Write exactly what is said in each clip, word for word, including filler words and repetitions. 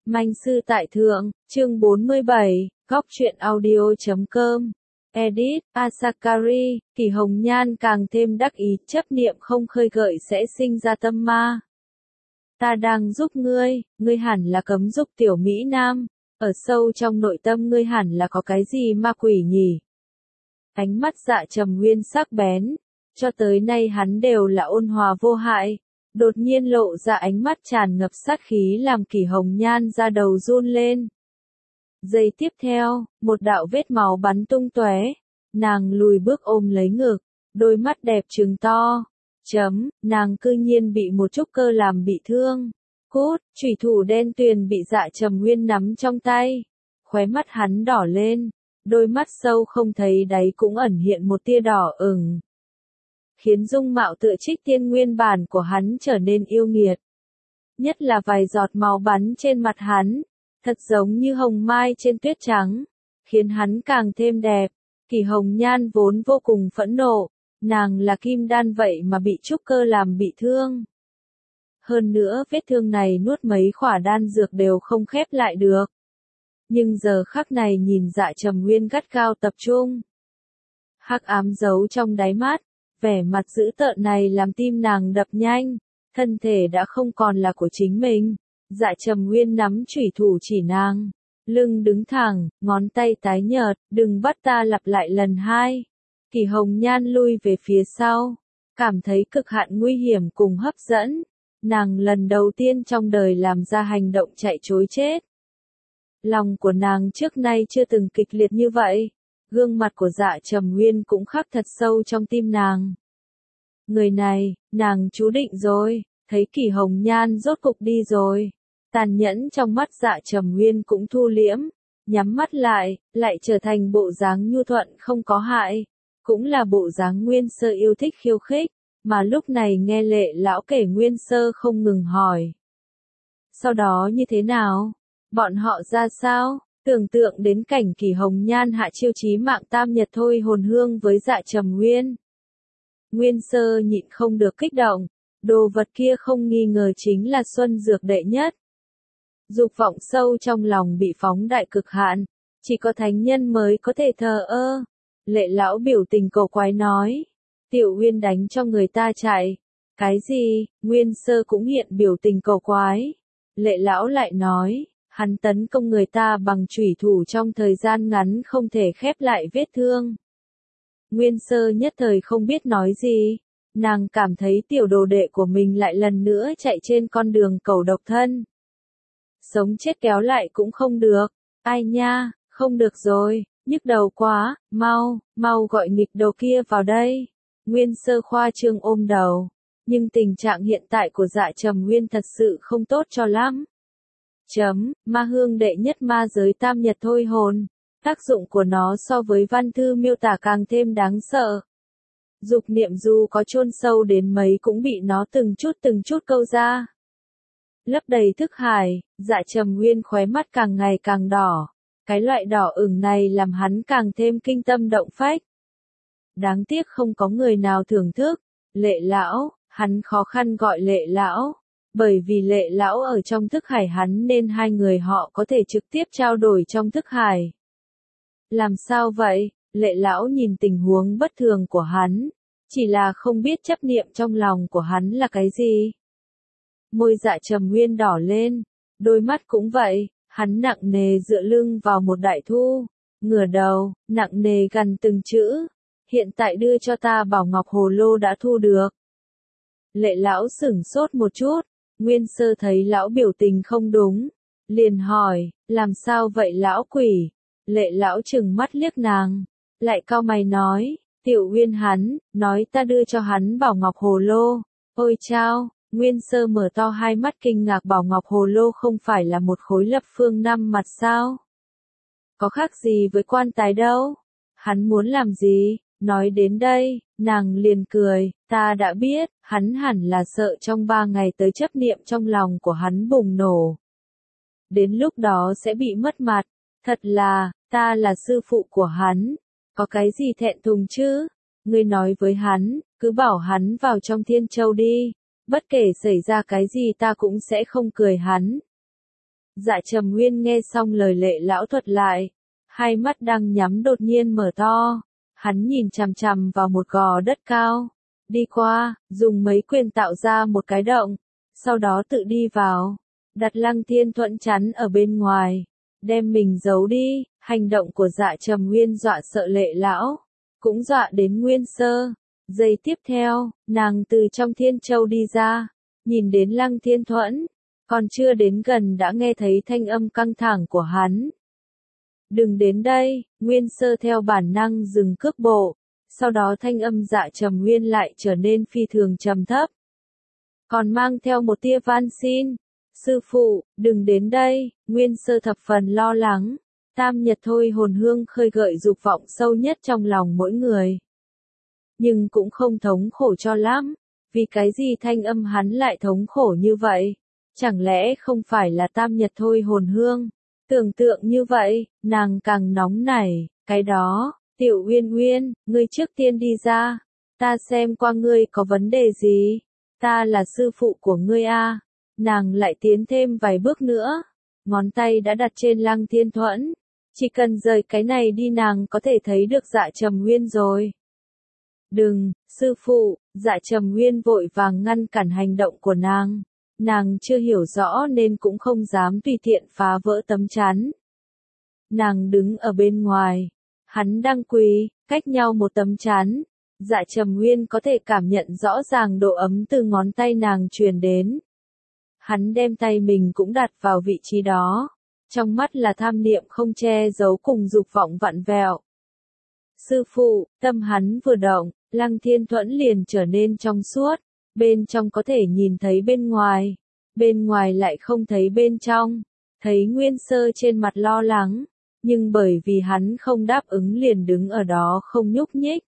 Manh sư tại thượng, chương bốn mươi bảy, góc truyện audio chấm com. Edit, Asakari, Kỳ Hồng Nhan càng thêm đắc ý, chấp niệm không khơi gợi sẽ sinh ra tâm ma. Ta đang giúp ngươi, ngươi hẳn là cấm dục tiểu Mỹ Nam, ở sâu trong nội tâm ngươi hẳn là có cái gì ma quỷ nhỉ? Ánh mắt Dạ Trầm Nguyên sắc bén, cho tới nay hắn đều là ôn hòa vô hại. Đột nhiên lộ ra ánh mắt tràn ngập sát khí làm Kỳ Hồng Nhan ra đầu run lên. Giây tiếp theo, một đạo vết máu bắn tung tóe, nàng lùi bước ôm lấy ngực, đôi mắt đẹp trừng to. Chấm, nàng cư nhiên bị một trúc cơ làm bị thương. Cút, chủy thủ đen tuyền bị Dạ Trầm Nguyên nắm trong tay. Khóe mắt hắn đỏ lên, đôi mắt sâu không thấy đáy cũng ẩn hiện một tia đỏ ửng, khiến dung mạo tựa Trích Tiên nguyên bản của hắn trở nên yêu nghiệt. Nhất là vài giọt máu bắn trên mặt hắn, thật giống như hồng mai trên tuyết trắng, khiến hắn càng thêm đẹp. Kỳ Hồng Nhan vốn vô cùng phẫn nộ, nàng là kim đan vậy mà bị trúc cơ làm bị thương. Hơn nữa vết thương này nuốt mấy khỏa đan dược đều không khép lại được. Nhưng giờ khắc này nhìn Dạ Trầm Nguyên gắt gao tập trung. Hắc ám giấu trong đáy mắt. Vẻ mặt dữ tợn này làm tim nàng đập nhanh, thân thể đã không còn là của chính mình. Dạ Trầm Nguyên nắm chủy thủ chỉ nàng, lưng đứng thẳng, ngón tay tái nhợt, đừng bắt ta lặp lại lần hai. Kỳ Hồng Nhan lui về phía sau, cảm thấy cực hạn nguy hiểm cùng hấp dẫn. Nàng lần đầu tiên trong đời làm ra hành động chạy trối chết. Lòng của nàng trước nay chưa từng kịch liệt như vậy. Gương mặt của Dạ Trầm Nguyên cũng khắc thật sâu trong tim nàng. Người này, nàng chú định rồi, thấy Kỳ Hồng Nhan rốt cục đi rồi. Tàn nhẫn trong mắt Dạ Trầm Nguyên cũng thu liễm, nhắm mắt lại, lại trở thành bộ dáng nhu thuận không có hại. Cũng là bộ dáng Nguyên Sơ yêu thích khiêu khích, mà lúc này nghe Lệ lão kể Nguyên Sơ không ngừng hỏi. Sau đó như thế nào? Bọn họ ra sao? Tưởng tượng đến cảnh Kỳ Hồng Nhan hạ chiêu chí mạng tam nhật thôi hồn hương với Dạ Trầm Nguyên. Nguyên Sơ nhịn không được kích động, đồ vật kia không nghi ngờ chính là xuân dược đệ nhất. Dục vọng sâu trong lòng bị phóng đại cực hạn, chỉ có thánh nhân mới có thể thờ ơ. Lệ lão biểu tình cổ quái nói, Tiểu Uyên đánh cho người ta chạy. Cái gì? Nguyên Sơ cũng hiện biểu tình cổ quái. Lệ lão lại nói, hắn tấn công người ta bằng chủy thủ trong thời gian ngắn không thể khép lại vết thương. Nguyên Sơ nhất thời không biết nói gì, nàng cảm thấy tiểu đồ đệ của mình lại lần nữa chạy trên con đường cầu độc thân. Sống chết kéo lại cũng không được, ai nha, không được rồi, nhức đầu quá, mau, mau gọi nghịch đầu kia vào đây. Nguyên Sơ khoa trương ôm đầu, nhưng tình trạng hiện tại của Dạ Trầm Nguyên thật sự không tốt cho lắm. Chấm, ma hương đệ nhất ma giới tam nhật thôi hồn. Tác dụng của nó so với văn thư miêu tả càng thêm đáng sợ. Dục niệm dù có chôn sâu đến mấy cũng bị nó từng chút từng chút câu ra. Lấp đầy thức hải, Dạ Trầm Nguyên khóe mắt càng ngày càng đỏ. Cái loại đỏ ửng này làm hắn càng thêm kinh tâm động phách. Đáng tiếc không có người nào thưởng thức. Lệ lão, hắn khó khăn gọi Lệ lão. Bởi vì Lệ lão ở trong thức hải hắn nên hai người họ có thể trực tiếp trao đổi trong thức hải. Làm sao vậy? Lệ lão nhìn tình huống bất thường của hắn, chỉ là không biết chấp niệm trong lòng của hắn là cái gì. Môi Dạ Trầm Nguyên đỏ lên, đôi mắt cũng vậy, hắn nặng nề dựa lưng vào một đại thu, ngửa đầu, nặng nề gần từng chữ. Hiện tại đưa cho ta Bảo Ngọc Hồ Lô đã thu được. Lệ lão sửng sốt một chút. Nguyên Sơ thấy lão biểu tình không đúng, liền hỏi, làm sao vậy lão quỷ? Lệ lão trừng mắt liếc nàng, lại cau mày nói, Tiểu Uyên hắn, nói ta đưa cho hắn Bảo Ngọc Hồ Lô. Ôi chao, Nguyên Sơ mở to hai mắt kinh ngạc, Bảo Ngọc Hồ Lô không phải là một khối lập phương năm mặt sao? Có khác gì với quan tài đâu? Hắn muốn làm gì? Nói đến đây, nàng liền cười, ta đã biết, hắn hẳn là sợ trong ba ngày tới chấp niệm trong lòng của hắn bùng nổ. Đến lúc đó sẽ bị mất mặt, thật là, ta là sư phụ của hắn, có cái gì thẹn thùng chứ? Ngươi nói với hắn, cứ bảo hắn vào trong Thiên Châu đi, bất kể xảy ra cái gì ta cũng sẽ không cười hắn. Dạ Trầm Nguyên nghe xong lời Lệ lão thuật lại, hai mắt đang nhắm đột nhiên mở to, hắn nhìn chằm chằm vào một gò đất cao, đi qua, dùng mấy quyền tạo ra một cái động, sau đó tự đi vào, đặt Lăng Thiên Thuẫn chắn ở bên ngoài, đem mình giấu đi. Hành động của Dạ Trầm Nguyên dọa sợ Lệ lão, cũng dọa đến Nguyên Sơ. Giây tiếp theo, nàng từ trong Thiên Châu đi ra, nhìn đến Lăng Thiên Thuẫn, còn chưa đến gần đã nghe thấy thanh âm căng thẳng của hắn. Đừng đến đây, Nguyên Sơ theo bản năng dừng cước bộ, sau đó thanh âm Dạ Trầm Nguyên lại trở nên phi thường trầm thấp. Còn mang theo một tia van xin, sư phụ, đừng đến đây, Nguyên Sơ thập phần lo lắng. Tam Nhật Thôi hồn hương khơi gợi dục vọng sâu nhất trong lòng mỗi người. Nhưng cũng không thống khổ cho lắm, vì cái gì thanh âm hắn lại thống khổ như vậy? Chẳng lẽ không phải là Tam Nhật Thôi hồn hương? Tưởng tượng như vậy, nàng càng nóng nảy, cái đó, Tiểu Uyên Uyên, ngươi trước tiên đi ra, ta xem qua ngươi có vấn đề gì, ta là sư phụ của ngươi a. Nàng lại tiến thêm vài bước nữa, ngón tay đã đặt trên Lăng Thiên Thuẫn. Chỉ cần rời cái này đi nàng có thể thấy được Dạ Trầm Nguyên rồi. Đừng, sư phụ, Dạ Trầm Nguyên vội vàng ngăn cản hành động của nàng. Nàng chưa hiểu rõ nên cũng không dám tùy tiện phá vỡ tấm chắn. Nàng đứng ở bên ngoài. Hắn đang quỳ, cách nhau một tấm chắn. Dạ Trầm Nguyên có thể cảm nhận rõ ràng độ ấm từ ngón tay nàng truyền đến. Hắn đem tay mình cũng đặt vào vị trí đó. Trong mắt là tham niệm không che giấu cùng dục vọng vặn vẹo. Sư phụ, tâm hắn vừa động, Lăng Thiên Thuẫn liền trở nên trong suốt, bên trong có thể nhìn thấy bên ngoài, bên ngoài lại không thấy bên trong, thấy Nguyên Sơ trên mặt lo lắng, nhưng bởi vì hắn không đáp ứng liền đứng ở đó không nhúc nhích.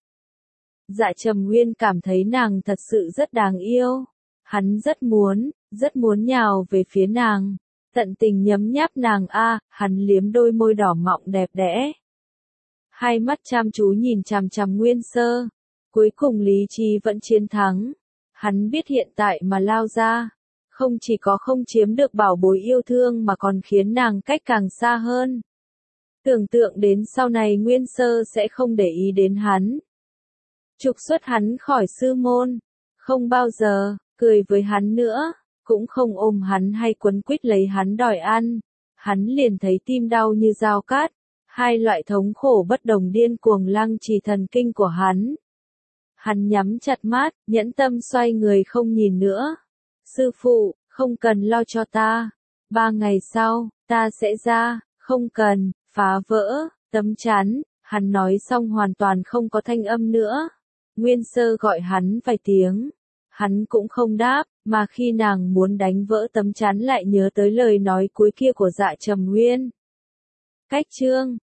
Dạ Trầm Nguyên cảm thấy nàng thật sự rất đáng yêu, hắn rất muốn, rất muốn nhào về phía nàng. Tận tình nhấm nháp nàng a, hắn liếm đôi môi đỏ mọng đẹp đẽ. Hai mắt chăm chú nhìn chằm chằm Nguyên Sơ. Cuối cùng lý trí vẫn chiến thắng. Hắn biết hiện tại mà lao ra. Không chỉ có không chiếm được bảo bối yêu thương mà còn khiến nàng cách càng xa hơn. Tưởng tượng đến sau này Nguyên Sơ sẽ không để ý đến hắn. Trục xuất hắn khỏi sư môn. Không bao giờ, cười với hắn nữa. Cũng không ôm hắn hay quấn quýt lấy hắn đòi ăn, hắn liền thấy tim đau như dao cát, hai loại thống khổ bất đồng điên cuồng lăng trì thần kinh của hắn. Hắn nhắm chặt mắt, nhẫn tâm xoay người không nhìn nữa. Sư phụ, không cần lo cho ta, ba ngày sau, ta sẽ ra, không cần, phá vỡ, tấm chắn, hắn nói xong hoàn toàn không có thanh âm nữa. Nguyên Sơ gọi hắn vài tiếng. Hắn cũng không đáp, mà khi nàng muốn đánh vỡ tấm chắn lại nhớ tới lời nói cuối kia của Dạ Trầm Nguyên. Cách chương